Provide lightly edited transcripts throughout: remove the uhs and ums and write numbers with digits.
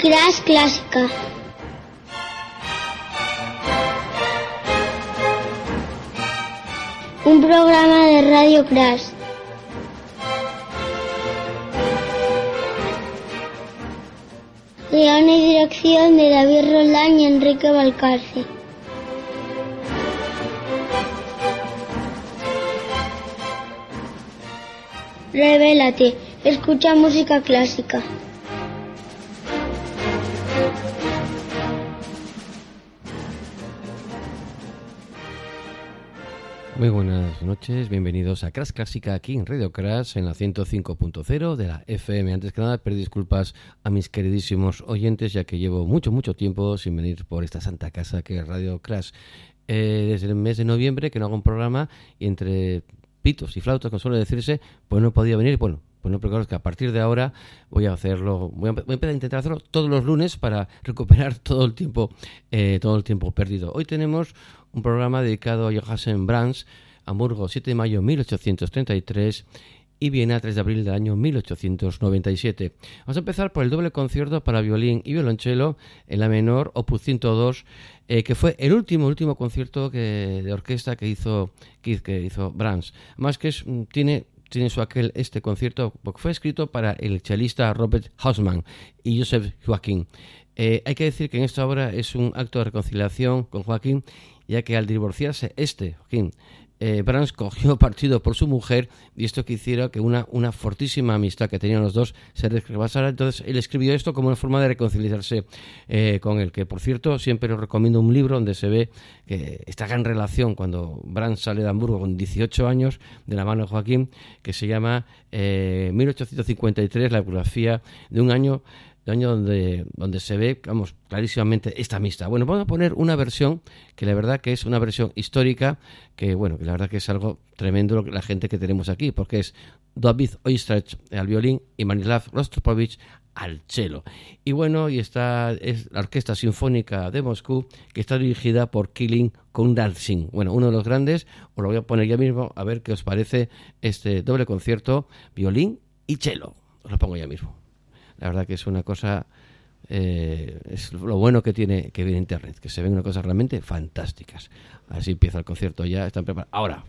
Crash Clásica. Un programa de Radio Crash. Guión y dirección de David Roldán y Enrique Valcarce. Revélate, escucha música clásica. Muy buenas noches, bienvenidos a Crash Clásica aquí en Radio Crash en la 105.0 de la FM. Antes que nada, pedir disculpas a mis queridísimos oyentes, ya que llevo mucho tiempo sin venir por esta santa casa que es Radio Crash. Desde el mes de noviembre que no hago un programa y entre pitos y flautas, como suele decirse, pues no podía venir. Bueno, pues no, pero que a partir de ahora voy a hacerlo, voy a empezar a intentar hacerlo todos los lunes para recuperar todo el tiempo perdido. Hoy tenemos un programa dedicado a Johannes Brahms, Hamburgo, 7 de mayo de 1833 y Viena, 3 de abril del año 1897. Vamos a empezar por el doble concierto para violín y violonchelo en la menor, opus 102, que fue el último concierto de orquesta que hizo Brahms. Además que tiene este concierto porque fue escrito para el chelista Robert Hausmann y Joseph Joachim. Hay que decir que en esta obra es un acto de reconciliación con Joachim, ya que al divorciarse Joachim, Brahms cogió partido por su mujer y esto que hiciera que una fortísima amistad que tenían los dos se rebasara. Entonces él escribió esto como una forma de reconciliarse con él, que por cierto siempre os recomiendo un libro donde se ve que esta gran relación cuando Brahms sale de Hamburgo con 18 años de la mano de Joachim, que se llama 1853, la biografía de un año donde se ve, clarísimamente esta amistad. Bueno, vamos a poner una versión que la verdad que es una versión histórica, que la verdad que es algo tremendo la gente que tenemos aquí, porque es David Oistrakh al violín y Manislav Rostropovich al cello. Y es la Orquesta Sinfónica de Moscú, que está dirigida por Kirill Kundratsin. Uno de los grandes. Os lo voy a poner ya mismo a ver qué os parece este doble concierto, violín y cello. Os lo pongo ya mismo. La verdad que es una cosa, es lo bueno que viene Internet, que se ven unas cosas realmente fantásticas. Así empieza el concierto, ya están preparados. Ahora.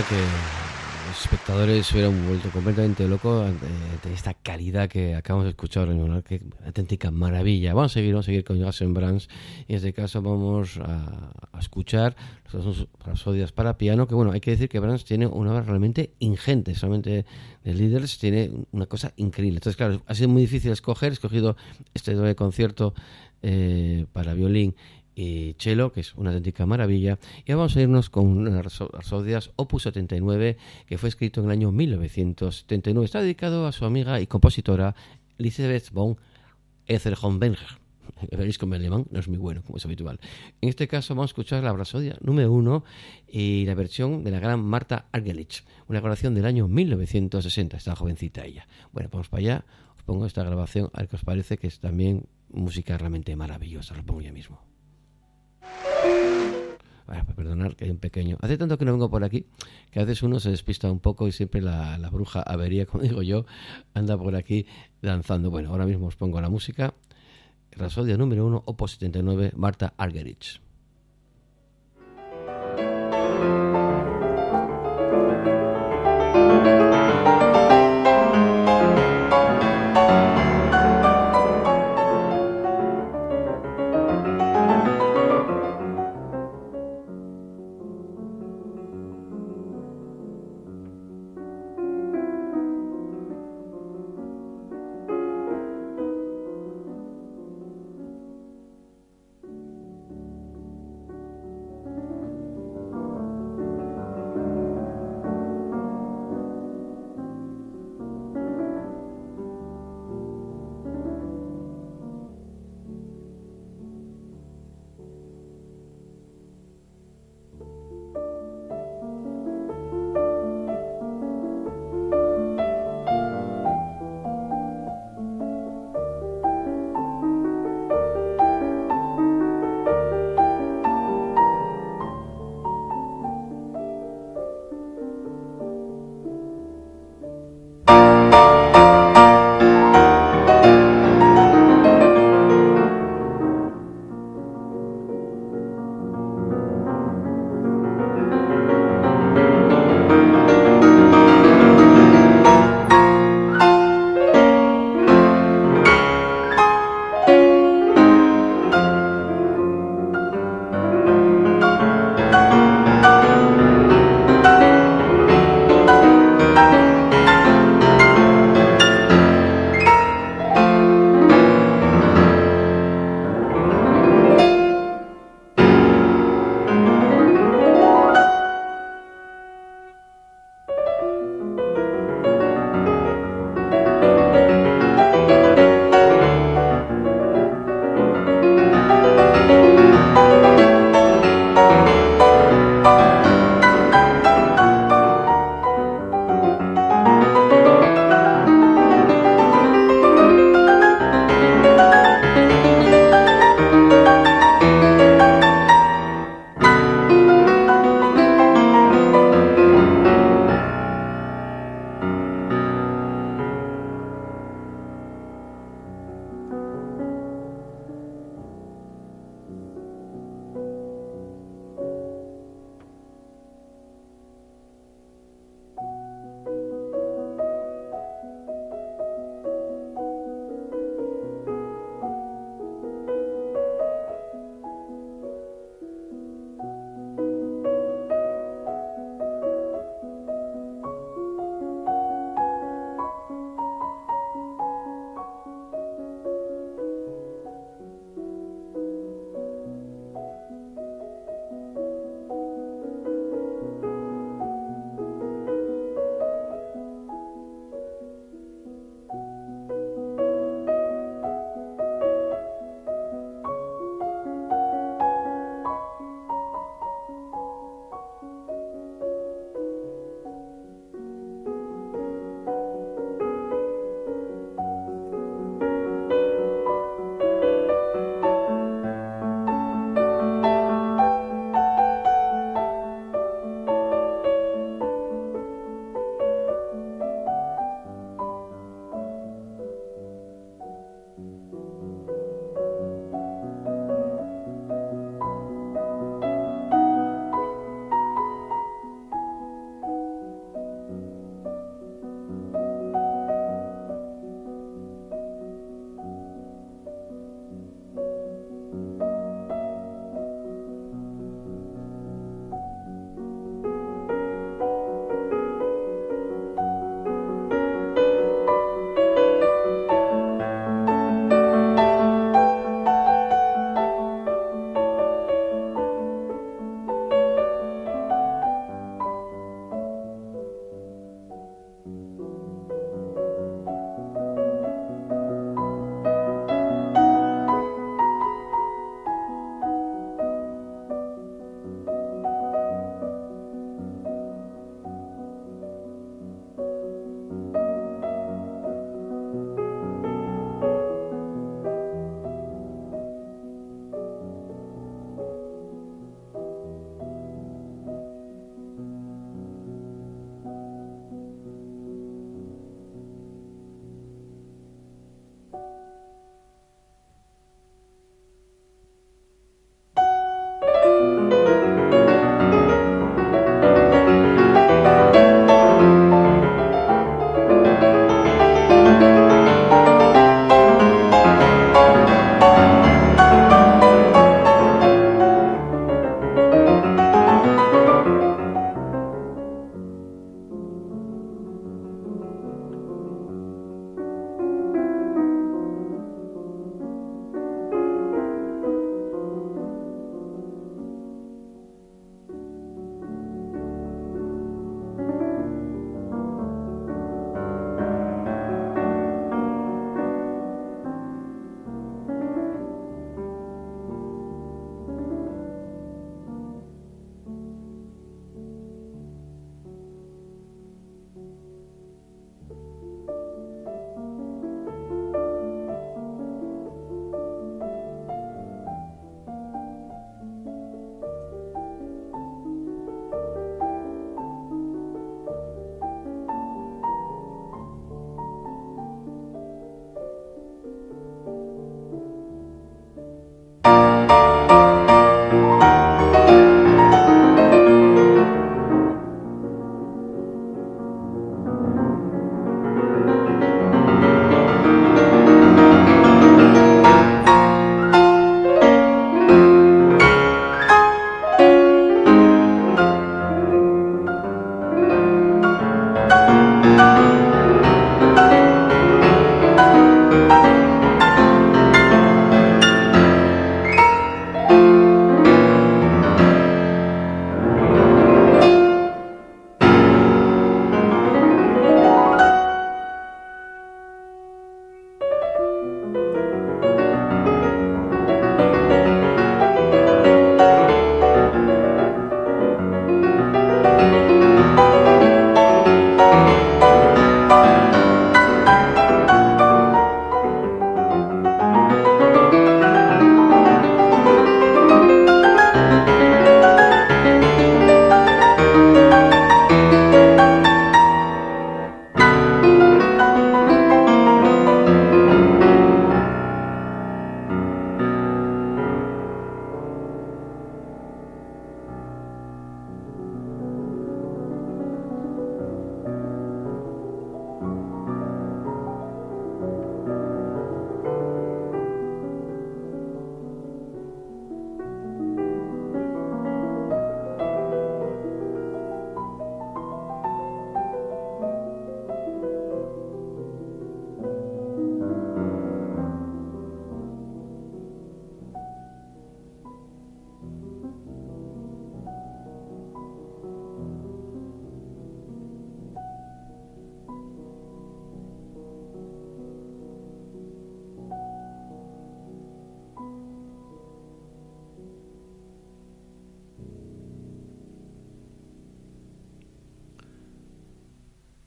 que los espectadores se hubieran vuelto completamente locos de esta calidad que acabamos de escuchar, que auténtica maravilla. Vamos a seguir con Jason Brahms, y en este caso vamos a escuchar los Rapsodias para piano, que bueno, hay que decir que Brahms tiene una obra realmente ingente, solamente de Lieders tiene una cosa increíble. Entonces, claro, ha sido muy difícil escoger, he escogido este doble concierto para violín y cello, que es una auténtica maravilla. Y vamos a irnos con una Rapsodias Opus 79, que fue escrito en el año 1979. Está dedicado a su amiga y compositora Elisabeth von Ezelhovenberg. Veréis como el alemán no es muy bueno, como es habitual. En este caso vamos a escuchar la Rapsodia número 1 y la versión de la gran Marta Argerich, una grabación del año 1960. Está jovencita ella. Bueno, vamos para allá. Os pongo esta grabación, a ver qué os parece, que es también música realmente maravillosa. Lo pongo ya mismo. Bueno, perdonad que hay un pequeño... Hace tanto que no vengo por aquí que a veces uno se despista un poco y siempre la bruja avería, como digo yo, anda por aquí danzando. Bueno, ahora mismo os pongo la música. Rapsodia número 1, Opus 79, Marta Argerich.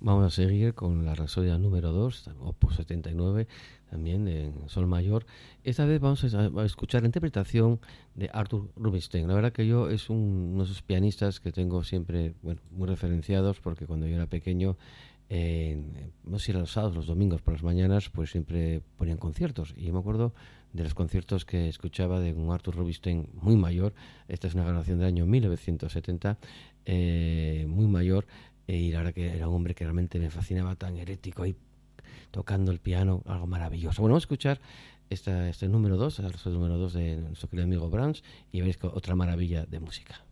Vamos a seguir con la Rapsodia número 2, opus 79, también en sol mayor. Esta vez vamos a escuchar la interpretación de Arthur Rubinstein. La verdad que yo es uno de esos pianistas que tengo siempre, bueno, muy referenciados, porque cuando yo era pequeño, no sé si eran los sábados, los domingos por las mañanas, pues siempre ponían conciertos. Y yo me acuerdo de los conciertos que escuchaba de un Arthur Rubinstein muy mayor. Esta es una grabación del año 1970, muy mayor. Y la verdad que era un hombre que realmente me fascinaba, tan herético ahí tocando el piano, algo maravilloso. Bueno, vamos a escuchar este número 2, el número 2 de nuestro querido amigo Brahms, y veréis otra maravilla de música.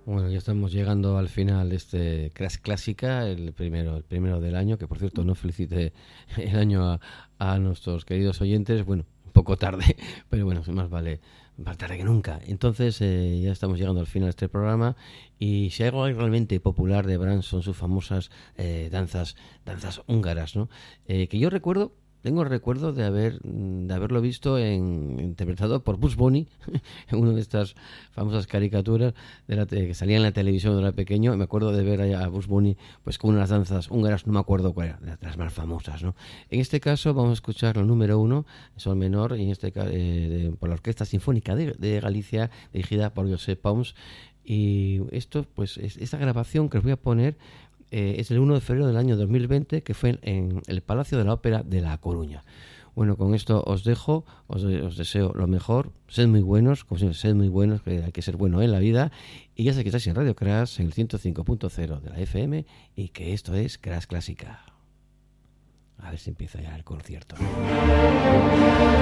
Bueno, ya estamos llegando al final de este Crash Clásica, el primero del año, que por cierto no felicite el año a nuestros queridos oyentes, bueno, un poco tarde, pero bueno, más tarde que nunca. Entonces ya estamos llegando al final de este programa, y si algo realmente popular de Brahms son sus famosas danzas húngaras, ¿no? Que yo tengo el recuerdo de haberlo visto interpretado por Bugs Bunny en una de estas famosas caricaturas que salía en la televisión cuando era pequeño. Me acuerdo de ver a Bugs Bunny pues con unas danzas húngaras, no me acuerdo cuál era, de las más famosas, ¿no? En este caso vamos a escuchar el número 1, sol menor, y en este por la Orquesta Sinfónica de Galicia, dirigida por Josep Pons. Y esto, pues, esta grabación que os voy a poner es el 1 de febrero del año 2020, que fue en el Palacio de la Ópera de La Coruña. Bueno, con esto os dejo, os deseo lo mejor, sed muy buenos, como siempre, sed muy buenos, que hay que ser bueno en la vida, y ya sé que estáis en Radio Crash, en el 105.0 de la FM, y que esto es Crash Clásica. A ver si empieza ya el concierto.